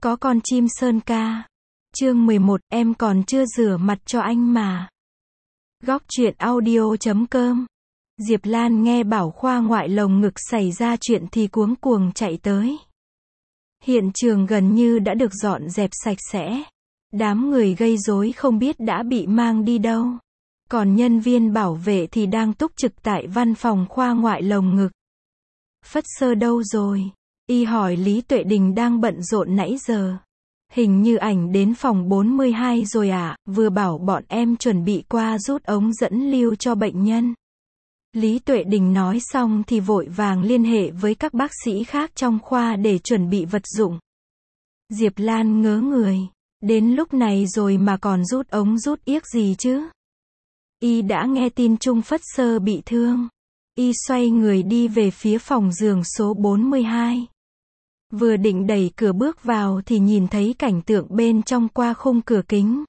Có con chim sơn ca. Chương 11, em còn chưa rửa mặt cho anh mà. Góc truyện audio.com. Diệp Lan nghe bảo khoa ngoại lồng ngực xảy ra chuyện thì cuống cuồng chạy tới. Hiện trường gần như đã được dọn dẹp sạch sẽ. Đám người gây rối không biết đã bị mang đi đâu. Còn nhân viên bảo vệ thì đang túc trực tại văn phòng khoa ngoại lồng ngực. Phất Sơ đâu rồi? Y hỏi Lý Tuệ Đình đang bận rộn nãy giờ. Hình như ảnh đến phòng 42 rồi ạ, vừa bảo bọn em chuẩn bị qua rút ống dẫn lưu cho bệnh nhân. Lý Tuệ Đình nói xong thì vội vàng liên hệ với các bác sĩ khác trong khoa để chuẩn bị vật dụng. Diệp Lan ngớ người. Đến lúc này rồi mà còn rút ống rút yếc gì chứ? Y đã nghe tin Trung Phất Sơ bị thương. Y xoay người đi về phía phòng giường số 42. Vừa định đẩy cửa bước vào thì nhìn thấy cảnh tượng bên trong qua khung cửa kính.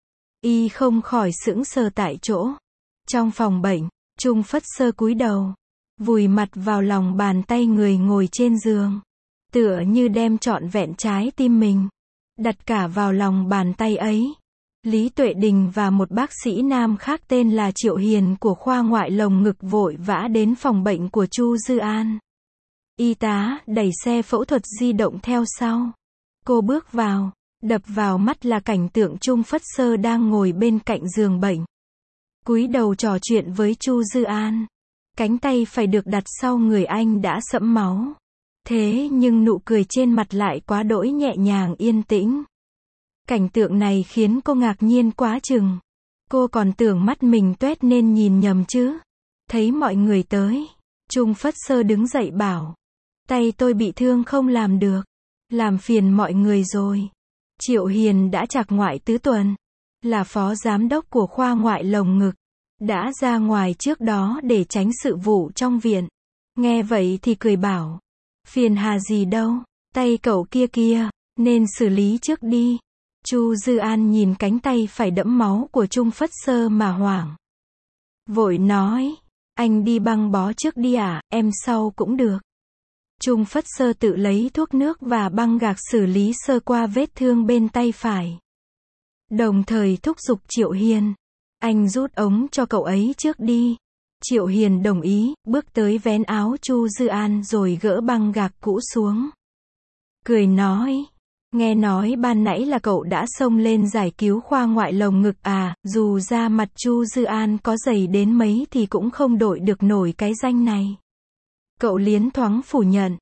Y không khỏi sững sờ tại chỗ. Trong phòng bệnh, Trung Phất Sơ cúi đầu, vùi mặt vào lòng bàn tay người ngồi trên giường. Tựa như đem trọn vẹn trái tim mình, đặt cả vào lòng bàn tay ấy. Lý Tuệ Đình và một bác sĩ nam khác tên là Triệu Hiền của khoa ngoại lồng ngực vội vã đến phòng bệnh của Chu Dư An. Y tá đẩy xe phẫu thuật di động theo sau. Cô bước vào, đập vào mắt là cảnh tượng Trung Phất Sơ đang ngồi bên cạnh giường bệnh, cúi đầu trò chuyện với Chu Dư An. Cánh tay phải được đặt sau người anh đã sẫm máu. Thế nhưng nụ cười trên mặt lại quá đỗi nhẹ nhàng yên tĩnh. Cảnh tượng này khiến cô ngạc nhiên quá chừng. Cô còn tưởng mắt mình toét nên nhìn nhầm chứ. Thấy mọi người tới, Trung Phất Sơ đứng dậy bảo: tay tôi bị thương không làm được. Làm phiền mọi người rồi. Triệu Hiền đã trạc ngoại tứ tuần, là phó giám đốc của khoa ngoại lồng ngực, đã ra ngoài trước đó để tránh sự vụ trong viện. Nghe vậy thì cười bảo: phiền hà gì đâu, tay cậu kia kia, nên xử lý trước đi. Chu Dư An nhìn cánh tay phải đẫm máu của Trung Phất Sơ mà hoảng. Vội nói: anh đi băng bó trước đi à, em sau cũng được. Trung Phất Sơ tự lấy thuốc nước và băng gạc xử lý sơ qua vết thương bên tay phải. Đồng thời thúc giục Triệu Hiền: anh rút ống cho cậu ấy trước đi. Triệu Hiền đồng ý, bước tới vén áo Chu Dư An rồi gỡ băng gạc cũ xuống. Cười nói: nghe nói ban nãy là cậu đã xông lên giải cứu khoa ngoại lồng ngực à, dù da mặt Chu Dư An có dày đến mấy thì cũng không đội được nổi cái danh này. Cậu liến thoáng phủ nhận: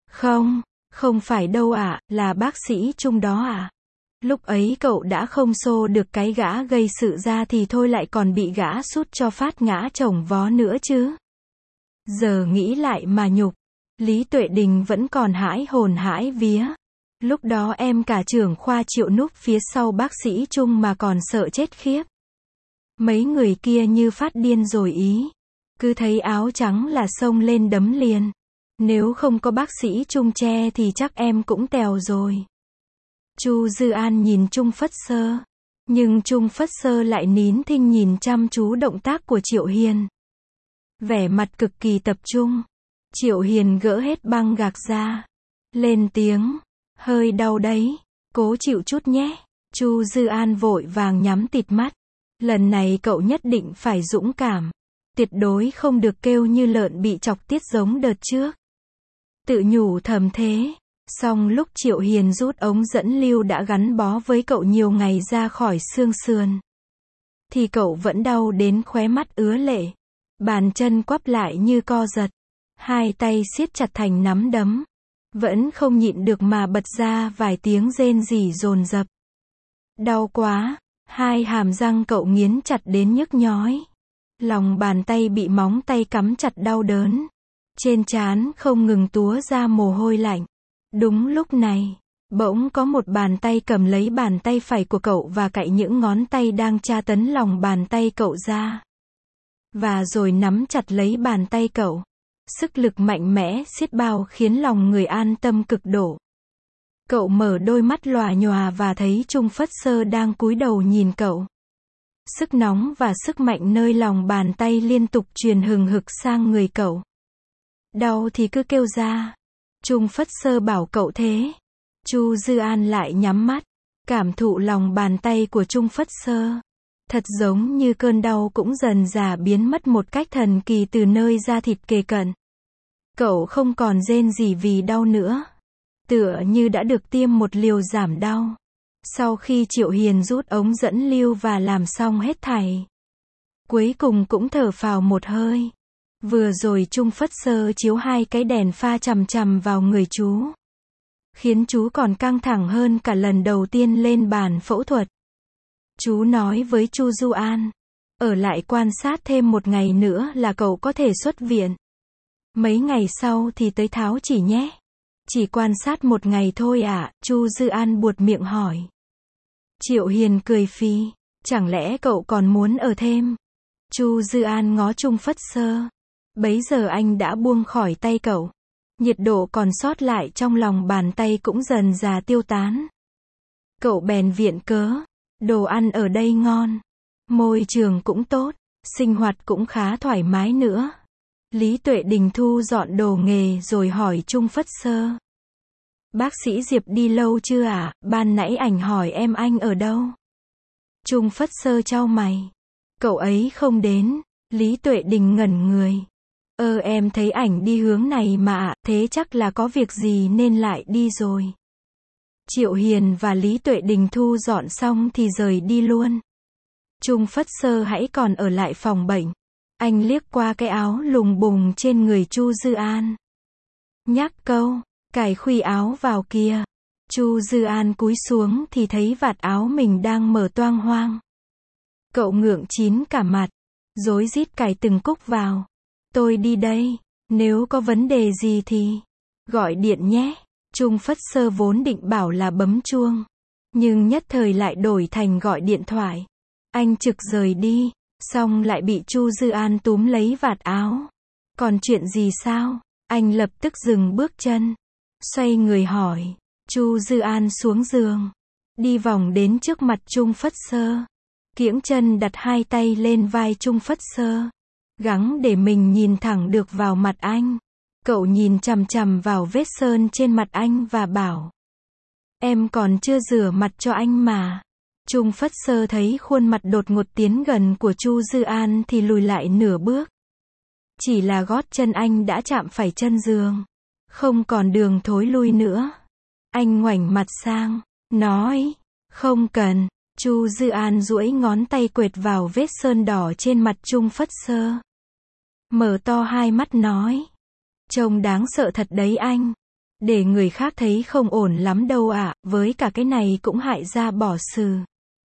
không phải đâu ạ, là bác sĩ Trung đó ạ. Lúc ấy cậu đã không xô được cái gã gây sự ra thì thôi lại còn bị gã sút cho phát ngã chồng vó nữa chứ. Giờ nghĩ lại mà nhục. Lý Tuệ Đình vẫn còn hãi hồn hãi vía. Lúc đó em cả trưởng khoa Triệu núp phía sau bác sĩ Trung mà còn sợ chết khiếp. Mấy người kia như phát điên rồi ý. Cứ thấy áo trắng là xông lên đấm liền. Nếu không có bác sĩ Trung che thì chắc em cũng tèo rồi. Chu Dư An nhìn Trung Phất Sơ. Nhưng Trung Phất Sơ lại nín thinh nhìn chăm chú động tác của Triệu Hiền. Vẻ mặt cực kỳ tập trung. Triệu Hiền gỡ hết băng gạc ra. Lên tiếng: hơi đau đấy, cố chịu chút nhé. Chu Dư An vội vàng nhắm tịt mắt. Lần này cậu nhất định phải dũng cảm. Tuyệt đối không được kêu như lợn bị chọc tiết giống đợt trước. Tự nhủ thầm thế. Song lúc Triệu Hiền rút ống dẫn lưu đã gắn bó với cậu nhiều ngày ra khỏi xương sườn, thì cậu vẫn đau đến khóe mắt ứa lệ. Bàn chân quắp lại như co giật. Hai tay siết chặt thành nắm đấm. Vẫn không nhịn được mà bật ra vài tiếng rên rỉ dồn dập. Đau quá. Hai hàm răng cậu nghiến chặt đến nhức nhói. Lòng bàn tay bị móng tay cắm chặt đau đớn. Trên trán không ngừng túa ra mồ hôi lạnh. Đúng lúc này, bỗng có một bàn tay cầm lấy bàn tay phải của cậu và cạy những ngón tay đang tra tấn lòng bàn tay cậu ra. Và rồi nắm chặt lấy bàn tay cậu. Sức lực mạnh mẽ xiết bao khiến lòng người an tâm cực độ. Cậu mở đôi mắt lòa nhòa và thấy Trung Phất Sơ đang cúi đầu nhìn cậu. Sức nóng và sức mạnh nơi lòng bàn tay liên tục truyền hừng hực sang người cậu. Đau thì cứ kêu ra. Trung Phất Sơ bảo cậu thế. Chu Dư An lại nhắm mắt, cảm thụ lòng bàn tay của Trung Phất Sơ. Thật giống như cơn đau cũng dần dà biến mất một cách thần kỳ từ nơi da thịt kề cận. Cậu không còn rên rỉ vì đau nữa. Tựa như đã được tiêm một liều giảm đau. Sau khi Triệu Hiền rút ống dẫn lưu và làm xong hết thảy, cuối cùng cũng thở phào một hơi. Vừa rồi Trung Phất Sơ chiếu 2 cái đèn pha chằm chằm vào người chú, khiến chú còn căng thẳng hơn cả lần đầu tiên lên bàn phẫu thuật. Chú nói với Chu Du An, ở lại quan sát thêm 1 ngày nữa là cậu có thể xuất viện. Mấy ngày sau thì tới tháo chỉ nhé. Chỉ quan sát 1 ngày thôi ạ, Chu Dư An buột miệng hỏi. Triệu Hiền cười phì, chẳng lẽ cậu còn muốn ở thêm? Chu Dư An ngó Trung Phất Sơ. Bấy giờ anh đã buông khỏi tay cậu. Nhiệt độ còn sót lại trong lòng bàn tay cũng dần dà tiêu tán. Cậu bèn viện cớ, đồ ăn ở đây ngon, môi trường cũng tốt, sinh hoạt cũng khá thoải mái nữa. Lý Tuệ Đình thu dọn đồ nghề rồi hỏi Trung Phất Sơ. Bác sĩ Diệp đi lâu chưa ạ? Ban nãy ảnh hỏi em anh ở đâu? Trung Phất Sơ chau mày. Cậu ấy không đến. Lý Tuệ Đình ngẩn người. Em thấy ảnh đi hướng này mà ạ, thế chắc là có việc gì nên lại đi rồi. Triệu Hiền và Lý Tuệ Đình thu dọn xong thì rời đi luôn. Trung Phất Sơ hãy còn ở lại phòng bệnh. Anh liếc qua cái áo lùng bùng trên người Chu Dư An. Nhắc câu, cài khuy áo vào kia. Chu Dư An cúi xuống thì thấy vạt áo mình đang mở toang hoang. Cậu ngượng chín cả mặt, rối rít cài từng cúc vào. Tôi đi đây, nếu có vấn đề gì thì gọi điện nhé. Trung Phất Sơ vốn định bảo là bấm chuông, nhưng nhất thời lại đổi thành gọi điện thoại. Anh trực rời đi, xong lại bị Chu Dư An túm lấy vạt áo. Còn chuyện gì sao? Anh lập tức dừng bước chân, xoay người hỏi. Chu Dư An xuống giường, đi vòng đến trước mặt Trung Phất Sơ, kiễng chân đặt 2 tay lên vai Trung Phất Sơ, gắng để mình nhìn thẳng được vào mặt anh. Cậu nhìn chằm chằm vào vết sơn trên mặt anh và bảo. Em còn chưa rửa mặt cho anh mà. Trung Phất Sơ thấy khuôn mặt đột ngột tiến gần của Chu Dư An thì lùi lại nửa bước. Chỉ là gót chân anh đã chạm phải chân giường, không còn đường thối lui nữa. Anh ngoảnh mặt sang, nói, không cần. Chu Dư An duỗi ngón tay quệt vào vết sơn đỏ trên mặt Trung Phất Sơ. Mở to 2 mắt nói, trông đáng sợ thật đấy anh. Để người khác thấy không ổn lắm đâu ạ, với cả cái này cũng hại ra bỏ xử.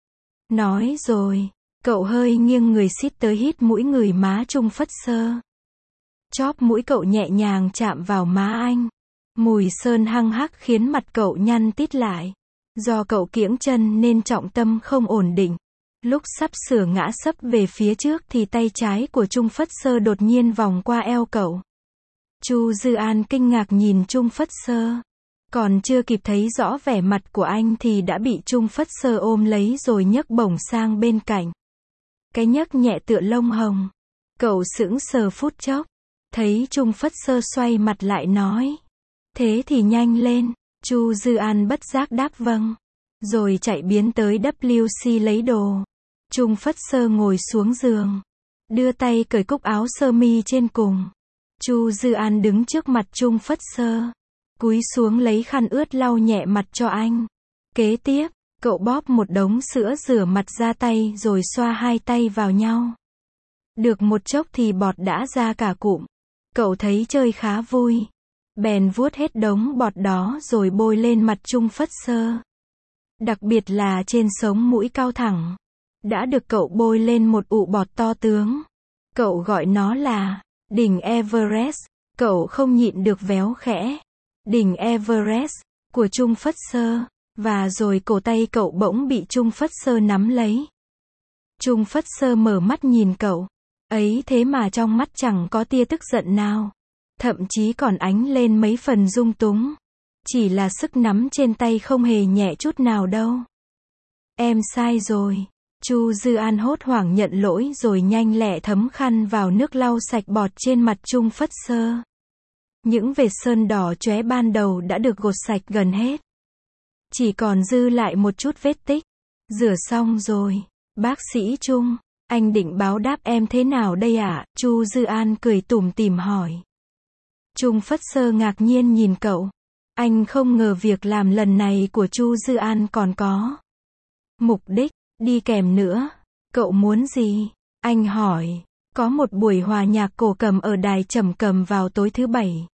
Nói rồi, cậu hơi nghiêng người xít tới hít mũi người má Trung Phất Sơ. Chóp mũi cậu nhẹ nhàng chạm vào má anh. Mùi sơn hăng hắc khiến mặt cậu nhăn tít lại. Do cậu kiễng chân nên trọng tâm không ổn định. Lúc sắp sửa ngã sấp về phía trước thì tay trái của Trung Phất Sơ đột nhiên vòng qua eo cậu. Chu Dư An kinh ngạc nhìn Trung Phất Sơ. Còn chưa kịp thấy rõ vẻ mặt của anh thì đã bị Trung Phất Sơ ôm lấy rồi nhấc bổng sang bên cạnh. Cái nhấc nhẹ tựa lông hồng. Cậu sững sờ phút chốc. Thấy Trung Phất Sơ xoay mặt lại nói. Thế thì nhanh lên. Chu Dư An bất giác đáp vâng. Rồi chạy biến tới WC lấy đồ. Trung Phất Sơ ngồi xuống giường, đưa tay cởi cúc áo sơ mi trên cùng. Chu Dư An đứng trước mặt Trung Phất Sơ, cúi xuống lấy khăn ướt lau nhẹ mặt cho anh. Kế tiếp, cậu bóp một đống sữa rửa mặt ra tay rồi xoa 2 tay vào nhau. Được một chốc thì bọt đã ra cả cụm. Cậu thấy chơi khá vui, bèn vuốt hết đống bọt đó rồi bôi lên mặt Trung Phất Sơ. Đặc biệt là trên sống mũi cao thẳng, đã được cậu bôi lên một ụ bọt to tướng. Cậu gọi nó là đỉnh Everest. Cậu không nhịn được véo khẽ đỉnh Everest của Trung Phất Sơ. Và rồi cổ tay cậu bỗng bị Trung Phất Sơ nắm lấy. Trung Phất Sơ mở mắt nhìn cậu. Ấy thế mà trong mắt chẳng có tia tức giận nào. Thậm chí còn ánh lên mấy phần dung túng. Chỉ là sức nắm trên tay không hề nhẹ chút nào đâu. Em sai rồi. Chu Dư An hốt hoảng nhận lỗi rồi nhanh lẹ thấm khăn vào nước lau sạch bọt trên mặt Trung Phất Sơ. Những vệt sơn đỏ chóe ban đầu đã được gột sạch gần hết. chỉ còn dư lại một chút vết tích. Rửa xong rồi, bác sĩ Trung, anh định báo đáp em thế nào đây ạ? Chu Dư An cười tủm tỉm hỏi. Trung Phất Sơ ngạc nhiên nhìn cậu. Anh không ngờ việc làm lần này của Chu Dư An còn có mục đích, đi kèm nữa. Cậu muốn gì? Anh hỏi. Có một buổi hòa nhạc cổ cầm ở đài Trầm Cầm vào tối thứ Bảy.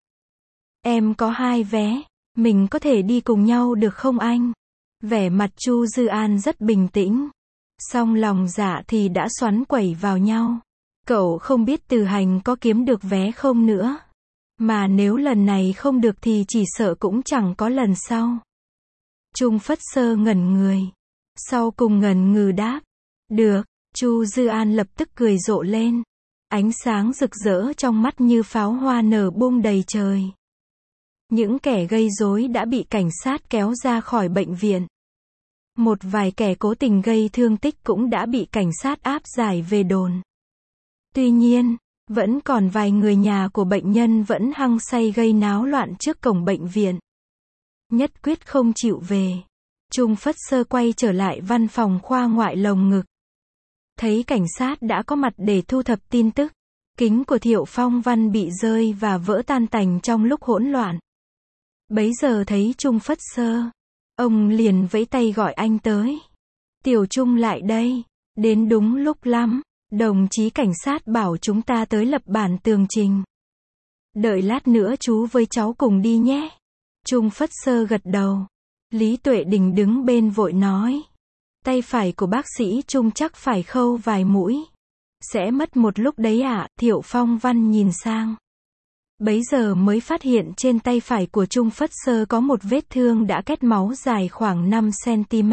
Em có 2 vé, mình có thể đi cùng nhau được không anh? Vẻ mặt Chu Dư An rất bình tĩnh. Song lòng dạ thì đã xoắn quẩy vào nhau. Cậu không biết Từ Hành có kiếm được vé không nữa. Mà nếu lần này không được thì chỉ sợ cũng chẳng có lần sau. Trung Phất Sơ ngẩn người. Sau cùng ngần ngừ đáp. Được. Chu Dư An lập tức cười rộ lên. Ánh sáng rực rỡ trong mắt như pháo hoa nở bung đầy trời. Những kẻ gây rối đã bị cảnh sát kéo ra khỏi bệnh viện. Một vài kẻ cố tình gây thương tích cũng đã bị cảnh sát áp giải về đồn. Tuy nhiên, vẫn còn vài người nhà của bệnh nhân vẫn hăng say gây náo loạn trước cổng bệnh viện. Nhất quyết không chịu về. Trung Phất Sơ quay trở lại văn phòng khoa ngoại lồng ngực. Thấy cảnh sát đã có mặt để thu thập tin tức. Kính của Thiệu Phong Văn bị rơi và vỡ tan tành trong lúc hỗn loạn. Bấy giờ thấy Trung Phất Sơ, ông liền vẫy tay gọi anh tới. Tiểu Trung lại đây. Đến đúng lúc lắm. Đồng chí cảnh sát bảo chúng ta tới lập bản tường trình. Đợi lát nữa chú với cháu cùng đi nhé. Trung Phất Sơ gật đầu. Lý Tuệ Đình đứng bên vội nói. Tay phải của bác sĩ Trung chắc phải khâu vài mũi. Sẽ mất một lúc đấy ạ. Thiệu Phong Văn nhìn sang. Bấy giờ mới phát hiện trên tay phải của Trung Phất Sơ có một vết thương đã kết máu dài khoảng 5 cm.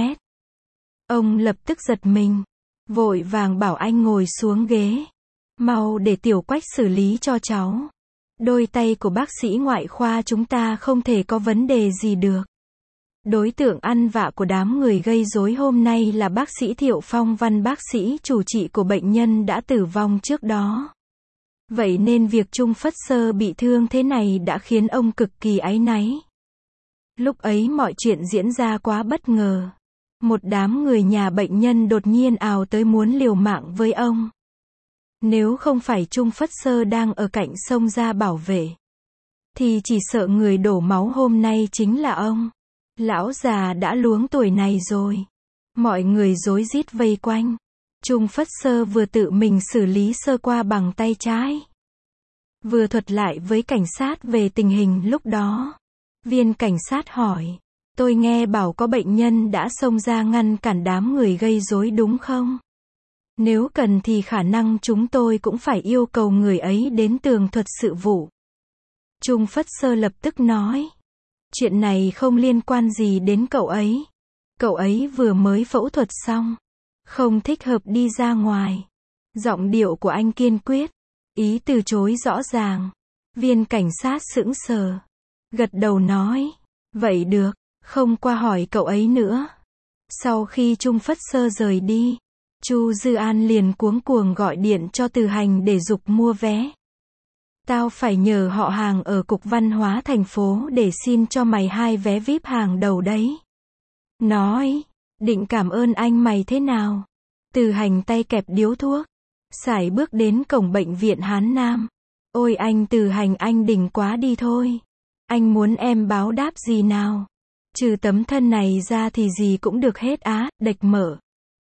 Ông lập tức giật mình. Vội vàng bảo anh ngồi xuống ghế. Mau để Tiểu Quách xử lý cho cháu. Đôi tay của bác sĩ ngoại khoa chúng ta không thể có vấn đề gì được. Đối tượng ăn vạ của đám người gây rối hôm nay là bác sĩ Thiệu Phong Văn, bác sĩ chủ trị của bệnh nhân đã tử vong trước đó. Vậy nên việc Trung Phất Sơ bị thương thế này đã khiến ông cực kỳ áy náy. Lúc ấy mọi chuyện diễn ra quá bất ngờ. Một đám người nhà bệnh nhân đột nhiên ào tới muốn liều mạng với ông. Nếu không phải Trung Phất Sơ đang ở cạnh sông ra bảo vệ, thì chỉ sợ người đổ máu hôm nay chính là ông. Lão già đã luống tuổi này rồi. Mọi người rối rít vây quanh. Trung Phất Sơ vừa tự mình xử lý sơ qua bằng tay trái. Vừa thuật lại với cảnh sát về tình hình lúc đó. Viên cảnh sát hỏi. Tôi nghe bảo có bệnh nhân đã xông ra ngăn cản đám người gây rối đúng không? Nếu cần thì khả năng chúng tôi cũng phải yêu cầu người ấy đến tường thuật sự vụ. Trung Phất Sơ lập tức nói. Chuyện này không liên quan gì đến cậu ấy. Cậu ấy vừa mới phẫu thuật xong. Không thích hợp đi ra ngoài. Giọng điệu của anh kiên quyết. Ý từ chối rõ ràng. Viên cảnh sát sững sờ. Gật đầu nói. Vậy được, không qua hỏi cậu ấy nữa. Sau khi Trung Phất Sơ rời đi, Chu Dư An liền cuống cuồng gọi điện cho Từ Hành để giục mua vé. Tao phải nhờ họ hàng ở Cục Văn hóa thành phố để xin cho mày 2 vé VIP hàng đầu đấy. Nói, định cảm ơn anh mày thế nào? Từ Hành tay kẹp điếu thuốc, sải bước đến cổng bệnh viện Hán Nam. Ôi anh Từ Hành, anh đỉnh quá đi thôi. Anh muốn em báo đáp gì nào? Trừ tấm thân này ra thì gì cũng được hết á, đệch mở.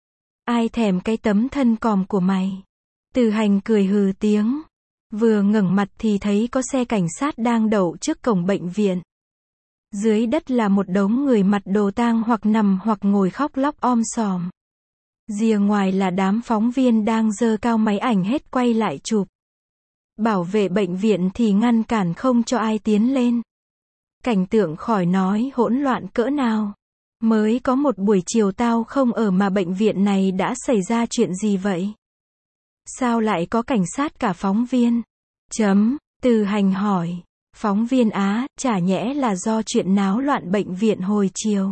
Ai thèm cái tấm thân còm của mày? Từ Hành cười hừ tiếng. Vừa ngẩng mặt thì thấy có xe cảnh sát đang đậu trước cổng bệnh viện. Dưới đất là một đống người mặc đồ tang hoặc nằm hoặc ngồi khóc lóc om sòm. Rìa ngoài là đám phóng viên đang giơ cao máy ảnh hết quay lại chụp. Bảo vệ bệnh viện thì ngăn cản không cho ai tiến lên. Cảnh tượng khỏi nói hỗn loạn cỡ nào. Mới có một buổi chiều tao không ở mà bệnh viện này đã xảy ra chuyện gì vậy? Sao lại có cảnh sát cả phóng viên? Từ Hành hỏi. Phóng viên á, chả nhẽ là do chuyện náo loạn bệnh viện hồi chiều.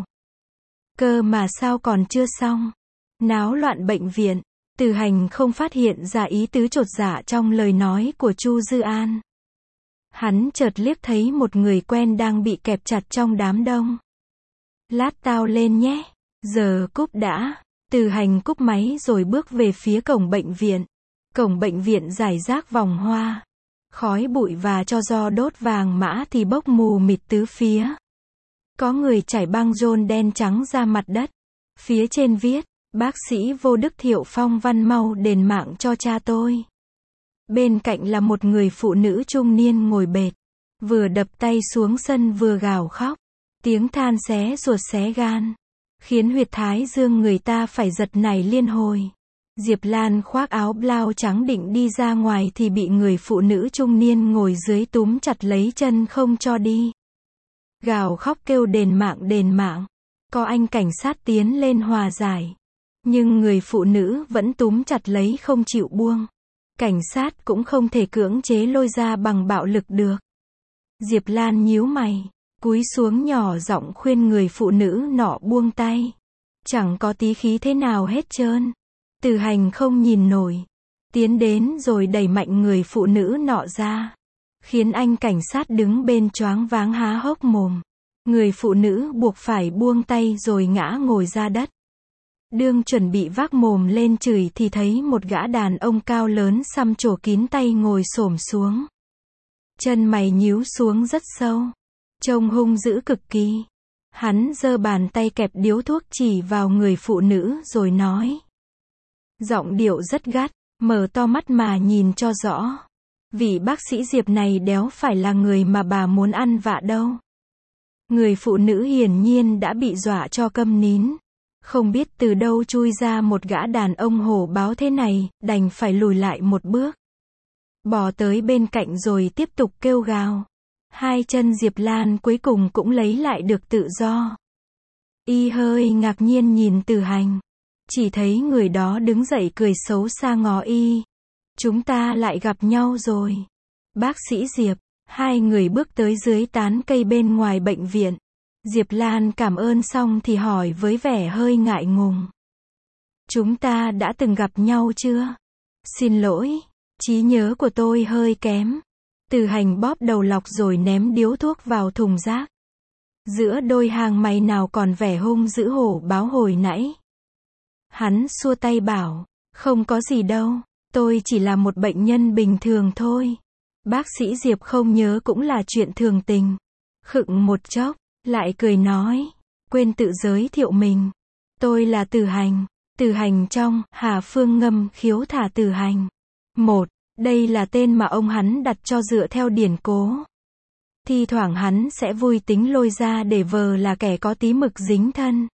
Cơ mà sao còn chưa xong? Náo loạn bệnh viện. Từ Hành không phát hiện ra ý tứ chột dạ trong lời nói của Chu Dư An. Hắn chợt liếc thấy một người quen đang bị kẹp chặt trong đám đông. Lát tao lên nhé. Giờ cúp đã. Từ Hành cúp máy rồi bước về phía cổng bệnh viện. Cổng bệnh viện rải rác vòng hoa. Khói bụi và tro gió đốt vàng mã thì bốc mù mịt tứ phía. Có người trải băng rôn đen trắng ra mặt đất. Phía trên viết, bác sĩ Vô Đức Thiệu Phong văn mau đền mạng cho cha tôi. Bên cạnh là một người phụ nữ trung niên ngồi bệt. Vừa đập tay xuống sân vừa gào khóc. Tiếng than xé ruột xé gan. Khiến huyệt thái dương người ta phải giật nảy liên hồi. Diệp Lan khoác áo blau trắng định đi ra ngoài thì bị người phụ nữ trung niên ngồi dưới túm chặt lấy chân không cho đi. Gào khóc kêu đền mạng. Có anh cảnh sát tiến lên hòa giải. Nhưng người phụ nữ vẫn túm chặt lấy không chịu buông. Cảnh sát cũng không thể cưỡng chế lôi ra bằng bạo lực được. Diệp Lan nhíu mày, cúi xuống nhỏ giọng khuyên người phụ nữ nọ buông tay. Chẳng có tí khí thế nào hết trơn. Từ Hành không nhìn nổi. Tiến đến rồi đẩy mạnh người phụ nữ nọ ra. Khiến anh cảnh sát đứng bên choáng váng há hốc mồm. Người phụ nữ buộc phải buông tay rồi ngã ngồi ra đất. Đương chuẩn bị vác mồm lên chửi thì thấy một gã đàn ông cao lớn xăm trổ kín tay ngồi xổm xuống. Chân mày nhíu xuống rất sâu. Trông hung dữ cực kỳ. Hắn giơ bàn tay kẹp điếu thuốc chỉ vào người phụ nữ rồi nói. Giọng điệu rất gắt, mở to mắt mà nhìn cho rõ. Vị bác sĩ Diệp này đéo phải là người mà bà muốn ăn vạ đâu. Người phụ nữ hiển nhiên đã bị dọa cho câm nín. Không biết từ đâu chui ra một gã đàn ông hổ báo thế này, đành phải lùi lại một bước. Bò tới bên cạnh rồi tiếp tục kêu gào. Hai chân Diệp Lan cuối cùng cũng lấy lại được tự do. Y hơi ngạc nhiên nhìn Từ Hành. Chỉ thấy người đó đứng dậy cười xấu xa ngó y. Chúng ta lại gặp nhau rồi. Bác sĩ Diệp. Hai người bước tới dưới tán cây bên ngoài bệnh viện. Diệp Lan cảm ơn xong thì hỏi với vẻ hơi ngại ngùng. Chúng ta đã từng gặp nhau chưa? Xin lỗi, trí nhớ của tôi hơi kém. Từ Hành bóp đầu lọc rồi ném điếu thuốc vào thùng rác. Giữa đôi hàng mày nào còn vẻ hung dữ hổ báo hồi nãy. Hắn xua tay bảo, không có gì đâu, tôi chỉ là một bệnh nhân bình thường thôi. Bác sĩ Diệp không nhớ cũng là chuyện thường tình. Khựng một chốc, lại cười nói, quên tự giới thiệu mình. Tôi là Từ Hành. Từ Hành trong Hà Phương Ngâm khiếu thả Từ Hành. 1. Đây là tên mà ông hắn đặt cho dựa theo điển cố. Thi thoảng hắn sẽ vui tính lôi ra để vờ là kẻ có tí mực dính thân.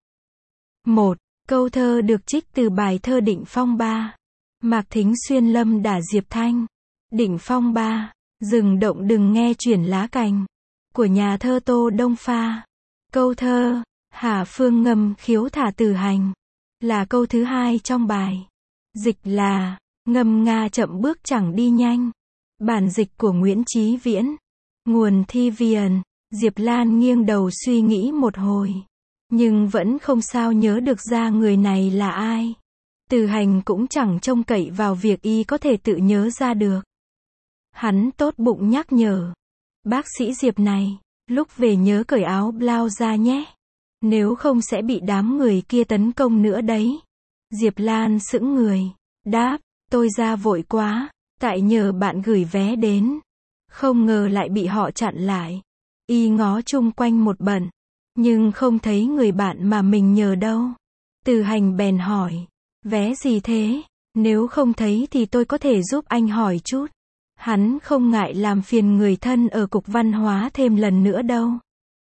1. Câu thơ được trích từ bài thơ Định Phong 3. Mạc Thính Xuyên lâm đả Diệp Thanh. Định Phong 3. Rừng động đừng nghe chuyển lá cành. Của nhà thơ Tô Đông Pha. Câu thơ Hà Phương Ngâm khiếu thả Từ Hành là câu thứ hai trong bài. Dịch là ngâm nga chậm bước chẳng đi nhanh. Bản dịch của Nguyễn Chí Viễn. Nguồn thi Viền. Diệp Lan nghiêng đầu suy nghĩ một hồi. Nhưng vẫn không sao nhớ được ra người này là ai. Từ Hành cũng chẳng trông cậy vào việc y có thể tự nhớ ra được. Hắn tốt bụng nhắc nhở. Bác sĩ Diệp này, lúc về nhớ cởi áo blau ra nhé. Nếu không sẽ bị đám người kia tấn công nữa đấy. Diệp Lan sững người. Đáp, tôi ra vội quá, tại nhờ bạn gửi vé đến. Không ngờ lại bị họ chặn lại. Y ngó chung quanh một bận. Nhưng không thấy người bạn mà mình nhờ đâu. Từ Hành bèn hỏi. Vé gì thế? Nếu không thấy thì tôi có thể giúp anh hỏi chút. Hắn không ngại làm phiền người thân ở cục văn hóa thêm lần nữa đâu.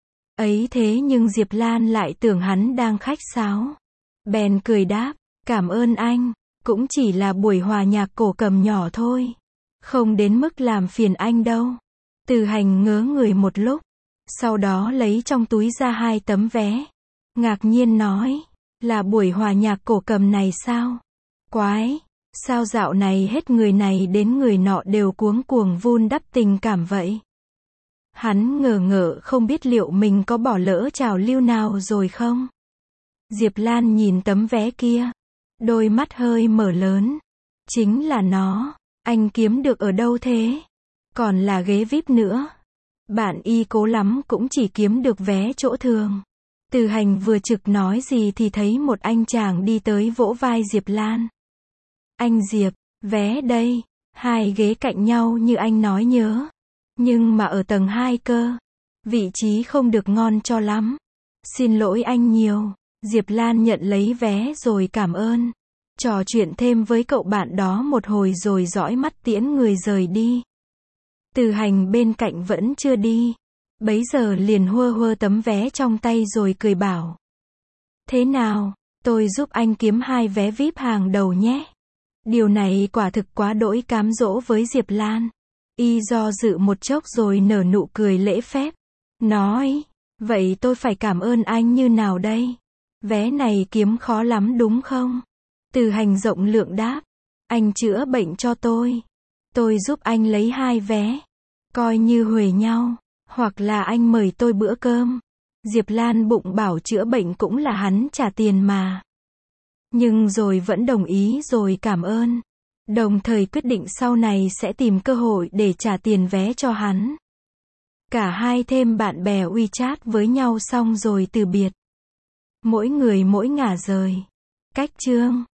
Ấy thế nhưng Diệp Lan lại tưởng hắn đang khách sáo. Bèn cười đáp, cảm ơn anh, cũng chỉ là buổi hòa nhạc cổ cầm nhỏ thôi. Không đến mức làm phiền anh đâu. Từ Hành ngớ người một lúc. Sau đó lấy trong túi ra 2 tấm vé. Ngạc nhiên nói, là buổi hòa nhạc cổ cầm này sao? Quái, sao dạo này hết người này đến người nọ đều cuống cuồng vun đắp tình cảm vậy? Hắn ngờ ngợ không biết liệu mình có bỏ lỡ trào lưu nào rồi không? Diệp Lan nhìn tấm vé kia. Đôi mắt hơi mở lớn. Chính là nó. Anh kiếm được ở đâu thế? Còn là ghế VIP nữa. Bạn y cố lắm cũng chỉ kiếm được vé chỗ thường. Từ Hành vừa trực nói gì thì thấy một anh chàng đi tới vỗ vai Diệp Lan. Anh Diệp, vé đây, 2 ghế cạnh nhau như anh nói nhớ. Nhưng mà ở tầng 2 cơ. Vị trí không được ngon cho lắm. Xin lỗi anh nhiều. Diệp Lan nhận lấy vé rồi cảm ơn. Trò chuyện thêm với cậu bạn đó một hồi rồi dõi mắt tiễn người rời đi. Từ Hành bên cạnh vẫn chưa đi. Bấy giờ liền hua hua tấm vé trong tay rồi cười bảo. Thế nào, tôi giúp anh kiếm 2 vé VIP hàng đầu nhé. Điều này quả thực quá đỗi cám dỗ với Diệp Lan. Y do dự một chốc rồi nở nụ cười lễ phép. Nói, vậy tôi phải cảm ơn anh như nào đây? Vé này kiếm khó lắm đúng không? Từ Hành rộng lượng đáp. Anh chữa bệnh cho tôi. Tôi giúp anh lấy 2 vé. Coi như huề nhau. Hoặc là anh mời tôi bữa cơm. Diệp Lan bụng bảo chữa bệnh cũng là hắn trả tiền mà. Nhưng rồi vẫn đồng ý rồi cảm ơn. Đồng thời quyết định sau này sẽ tìm cơ hội để trả tiền vé cho hắn. Cả hai thêm bạn bè WeChat với nhau xong rồi từ biệt. Mỗi người mỗi ngả rời. Cách chương